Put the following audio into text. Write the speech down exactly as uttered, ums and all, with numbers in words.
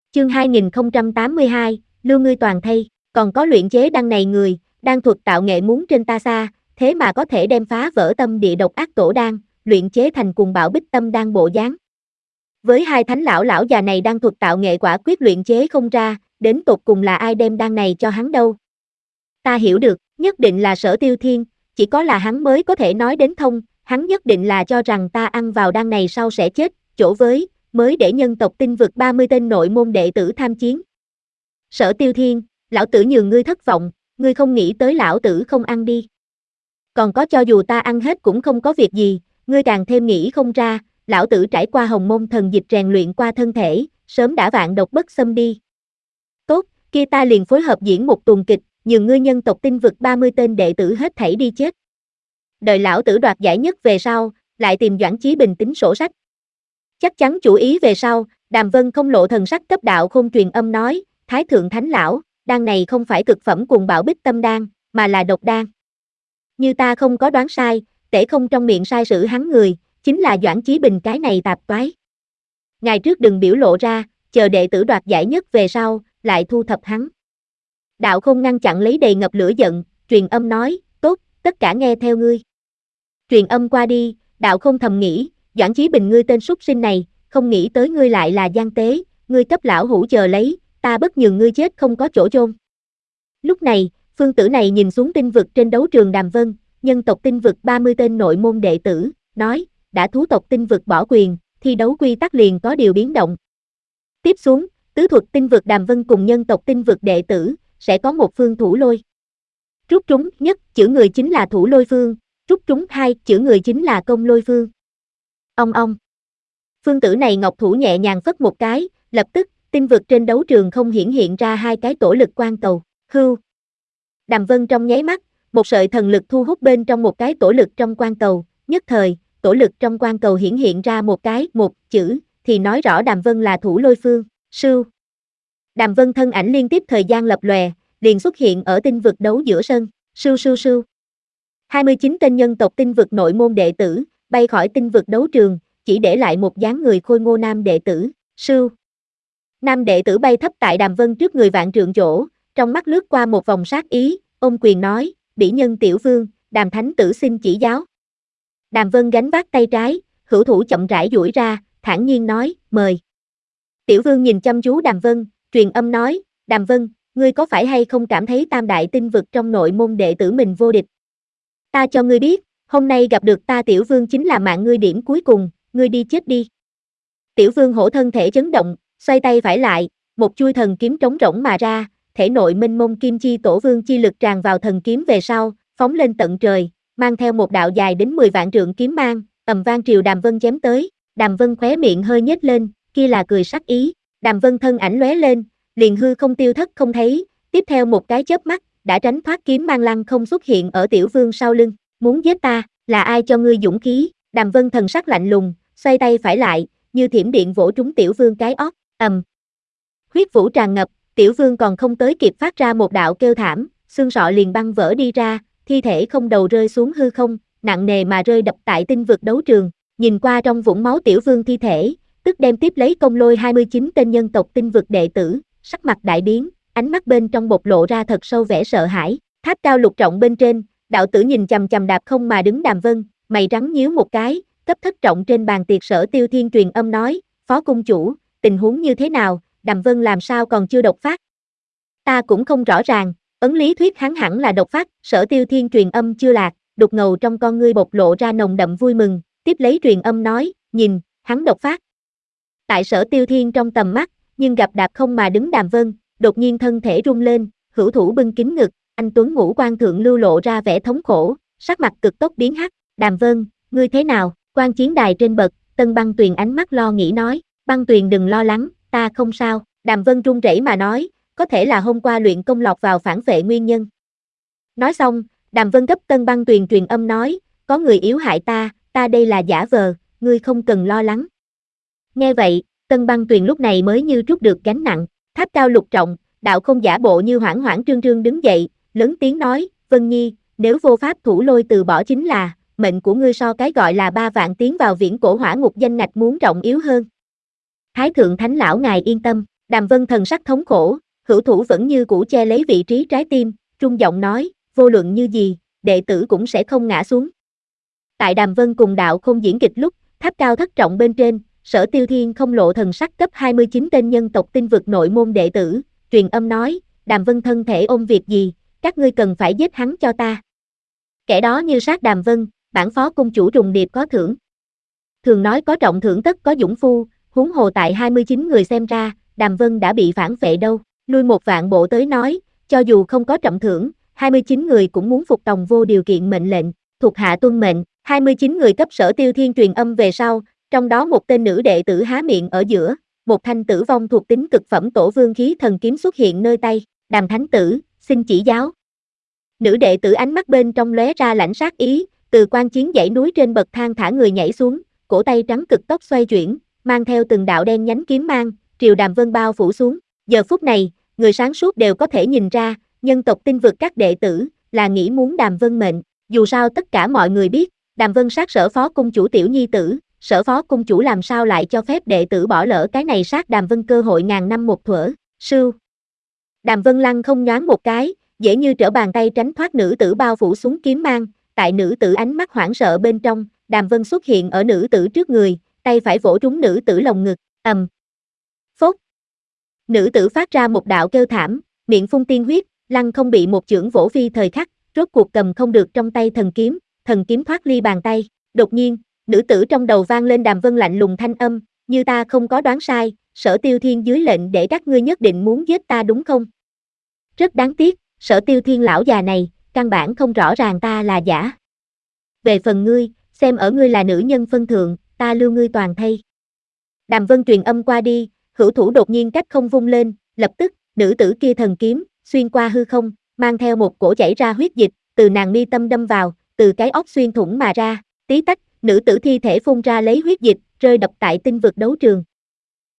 Chương hai nghìn không trăm tám mươi hai, lưu ngươi toàn thây, còn có luyện chế đan này người, đan thuật tạo nghệ muốn trên ta xa, thế mà có thể đem phá vỡ tâm địa độc ác tổ đan, luyện chế thành cuồng bạo bích tâm đan bộ dáng. Với hai thánh lão lão già này đan thuật tạo nghệ quả quyết luyện chế không ra, đến tột cùng là ai đem đan này cho hắn đâu. Ta hiểu được, nhất định là Sở Tiêu Thiên, chỉ có là hắn mới có thể nói đến thông, hắn nhất định là cho rằng ta ăn vào đan này sau sẽ chết, chỗ với, mới để nhân tộc Tinh Vực ba mươi tên nội môn đệ tử tham chiến. Sở Tiêu Thiên, lão tử nhường ngươi thất vọng, ngươi không nghĩ tới lão tử không ăn đi. Còn có cho dù ta ăn hết cũng không có việc gì, ngươi càng thêm nghĩ không ra, lão tử trải qua hồng môn thần dịch rèn luyện qua thân thể, sớm đã vạn độc bất xâm đi. Tốt, kia ta liền phối hợp diễn một tuần kịch, nhường ngươi nhân tộc Tinh Vực ba mươi tên đệ tử hết thảy đi chết. Đợi lão tử đoạt giải nhất về sau, lại tìm Doãn Chí Bình tính sổ sách. Chắc chắn chủ ý về sau, Đàm Vân không lộ thần sắc cấp đạo khôn truyền âm nói, Thái thượng thánh lão, đan này không phải cực phẩm cuồng bạo bích tâm đan, mà là độc đan. Như ta không có đoán sai, tể không trong miệng sai sử hắn người, chính là Doãn Chí Bình cái này tạp toái. Ngài trước đừng biểu lộ ra, chờ đệ tử đoạt giải nhất về sau, lại thu thập hắn. Đạo Khôn ngăn chặn lấy đầy ngập lửa giận, truyền âm nói, tốt, tất cả nghe theo ngươi. Truyền âm qua đi, Đạo Khôn thầm nghĩ, Doãn Chí Bình ngươi tên súc sinh này, không nghĩ tới ngươi lại là gian tế, ngươi cấp lão hủ chờ lấy, ta bất nhường ngươi chết không có chỗ chôn. Lúc này, phương tử này nhìn xuống Tinh Vực trên đấu trường Đàm Vân, nhân tộc Tinh Vực ba mươi tên nội môn đệ tử, nói, đã thú tộc Tinh Vực bỏ quyền, thi đấu quy tắc liền có điều biến động. Tiếp xuống, tứ thuật Tinh Vực Đàm Vân cùng nhân tộc Tinh Vực đệ tử, sẽ có một phương thủ lôi. Rút trúng nhất, chữ người chính là thủ lôi phương, rút trúng hai, chữ người chính là công lôi phương. Ông ông. Phương tử này ngọc thủ nhẹ nhàng phất một cái, lập tức, Tinh Vực trên đấu trường không hiển hiện ra hai cái tổ lực quan cầu, hưu. Đàm Vân trong nháy mắt, một sợi thần lực thu hút bên trong một cái tổ lực trong quan cầu, nhất thời, tổ lực trong quan cầu hiển hiện ra một cái, một chữ, thì nói rõ Đàm Vân là thủ lôi phương, sưu. Đàm Vân thân ảnh liên tiếp thời gian lập lòe, liền xuất hiện ở Tinh Vực đấu giữa sân, sưu sưu sưu. hai mươi chín tên nhân tộc Tinh Vực nội môn đệ tử, bay khỏi Tinh Vực đấu trường, chỉ để lại một dáng người khôi ngô nam đệ tử, sưu. Nam đệ tử bay thấp tại Đàm Vân trước người vạn trượng chỗ, trong mắt lướt qua một vòng sát ý, ôm quyền nói, bỉ nhân tiểu vương, Đàm thánh tử xin chỉ giáo. Đàm Vân gánh vác tay trái, hữu thủ chậm rãi duỗi ra, thản nhiên nói, mời. Tiểu vương nhìn chăm chú Đàm Vân, truyền âm nói, Đàm Vân, ngươi có phải hay không cảm thấy tam đại Tinh Vực trong nội môn đệ tử mình vô địch? Ta cho ngươi biết, hôm nay gặp được ta tiểu vương chính là mạng ngươi điểm cuối cùng, ngươi đi chết đi. Tiểu vương hổ thân thể chấn động, xoay tay phải lại, một chuôi thần kiếm trống rỗng mà ra, thể nội minh mông kim chi tổ vương chi lực tràn vào thần kiếm về sau, phóng lên tận trời, mang theo một đạo dài đến mười vạn trượng kiếm mang, ầm vang triều Đàm Vân chém tới, Đàm Vân khóe miệng hơi nhếch lên, kia là cười sắc ý, Đàm Vân thân ảnh lóe lên, liền hư không tiêu thất không thấy, tiếp theo một cái chớp mắt, đã tránh thoát kiếm mang lăng không xuất hiện ở tiểu vương sau lưng, muốn giết ta, là ai cho ngươi dũng khí? Đàm Vân thần sắc lạnh lùng, xoay tay phải lại, như thiểm điện vỗ trúng tiểu vương cái ót, ầm. Huyết vũ tràn ngập, tiểu vương còn không tới kịp phát ra một đạo kêu thảm, xương sọ liền băng vỡ đi ra, thi thể không đầu rơi xuống hư không, nặng nề mà rơi đập tại Tinh Vực đấu trường, nhìn qua trong vũng máu tiểu vương thi thể, tức đem tiếp lấy công lôi hai mươi chín tên nhân tộc Tinh Vực đệ tử, sắc mặt đại biến, ánh mắt bên trong bộc lộ ra thật sâu vẻ sợ hãi, tháp cao lục trọng bên trên, đạo tử nhìn chằm chằm đạp không mà đứng Đàm Vân, mày rắn nhíu một cái, cấp thất trọng trên bàn tiệc Sở Tiêu Thiên truyền âm nói, phó cung chủ, tình huống như thế nào, Đàm Vân làm sao còn chưa độc phát? Ta cũng không rõ ràng, ấn lý thuyết hắn hẳn là độc phát, Sở Tiêu Thiên truyền âm chưa lạc, đục ngầu trong con ngươi bộc lộ ra nồng đậm vui mừng, tiếp lấy truyền âm nói, nhìn, hắn độc phát. Tại Sở Tiêu Thiên trong tầm mắt, nhưng gặp đạp không mà đứng Đàm Vân, đột nhiên thân thể rung lên, hữu thủ bưng kín ngực, anh tuấn ngũ quan thượng lưu lộ ra vẻ thống khổ, sắc mặt cực tốc biến hắc, Đàm Vân, ngươi thế nào? Quan chiến đài trên bậc, Tân Băng Tuyền ánh mắt lo nghĩ nói, Băng Tuyền đừng lo lắng, ta không sao, Đàm Vân run rẩy mà nói, có thể là hôm qua luyện công lọt vào phản vệ nguyên nhân. Nói xong, Đàm Vân gấp Tân Băng Tuyền truyền âm nói, có người yếu hại ta, ta đây là giả vờ, ngươi không cần lo lắng. Nghe vậy, Tân Băng Tuyền lúc này mới như trút được gánh nặng, tháp cao lục trọng, đạo không giả bộ như hoảng hoảng trương trương đứng dậy, lớn tiếng nói, Vân Nhi, nếu vô pháp thủ lôi từ bỏ chính là, mệnh của ngươi so cái gọi là ba vạn tiến vào viễn cổ hỏa ngục danh ngạch muốn trọng yếu hơn. Thái thượng thánh lão ngài yên tâm, Đàm Vân thần sắc thống khổ, hữu thủ vẫn như cũ che lấy vị trí trái tim, trung giọng nói, vô luận như gì, đệ tử cũng sẽ không ngã xuống. Tại Đàm Vân cùng Đạo Không diễn kịch lúc, tháp cao thất trọng bên trên, Sở Tiêu Thiên không lộ thần sắc cấp hai mươi chín tên nhân tộc tinh vực nội môn đệ tử, truyền âm nói, Đàm Vân thân thể ôm việc gì, các ngươi cần phải giết hắn cho ta. Kẻ đó như sát Đàm Vân, bản phó cung chủ trùng điệp có thưởng. Thường nói có trọng thưởng tất có dũng phu, huống hồ tại hai mươi chín người xem ra, Đàm Vân đã bị phản phệ đâu, lui một vạn bộ tới nói, cho dù không có trọng thưởng, hai mươi chín người cũng muốn phục tòng vô điều kiện mệnh lệnh, thuộc hạ tuân mệnh, hai mươi chín người cấp Sở Tiêu Thiên truyền âm về sau, trong đó một tên nữ đệ tử há miệng ở giữa, một thanh tử vong thuộc tính cực phẩm tổ vương khí thần kiếm xuất hiện nơi tay, Đàm Thánh Tử, xin chỉ giáo. Nữ đệ tử ánh mắt bên trong lóe ra lãnh sát ý, từ quan chiến dãy núi trên bậc thang thả người nhảy xuống, cổ tay trắng cực tốc xoay chuyển, mang theo từng đạo đen nhánh kiếm mang, triều Đàm Vân bao phủ xuống. Giờ phút này, người sáng suốt đều có thể nhìn ra, nhân tộc tinh vực các đệ tử, là nghĩ muốn Đàm Vân mệnh. Dù sao tất cả mọi người biết, Đàm Vân sát Sở phó cung chủ tiểu nhi tử, Sở phó cung chủ làm sao lại cho phép đệ tử bỏ lỡ cái này sát Đàm Vân cơ hội ngàn năm một thuở. Sưu. Đàm Vân lăng không nhoáng một cái, dễ như trở bàn tay tránh thoát nữ tử bao phủ xuống kiếm mang, tại nữ tử ánh mắt hoảng sợ bên trong, Đàm Vân xuất hiện ở nữ tử trước người, tay phải vỗ trúng nữ tử lồng ngực, ầm. Phốt. Nữ tử phát ra một đạo kêu thảm, miệng phun tiên huyết, lăng không bị một chưởng vỗ phi thời khắc, rốt cuộc cầm không được trong tay thần kiếm, thần kiếm thoát ly bàn tay. Đột nhiên, nữ tử trong đầu vang lên Đàm Vân lạnh lùng thanh âm, như ta không có đoán sai, Sở Tiêu Thiên dưới lệnh để các ngươi nhất định muốn giết ta đúng không? Rất đáng tiếc, Sở Tiêu Thiên lão già này, căn bản không rõ ràng ta là giả. Về phần ngươi, xem ở ngươi là nữ nhân phân thượng, ta lưu ngươi toàn thây. Đàm Vân truyền âm qua đi, hữu thủ đột nhiên cách không vung lên, lập tức, nữ tử kia thần kiếm, xuyên qua hư không, mang theo một cổ chảy ra huyết dịch, từ nàng mi tâm đâm vào, từ cái óc xuyên thủng mà ra, tí tách, nữ tử thi thể phun ra lấy huyết dịch, rơi đập tại tinh vực đấu trường.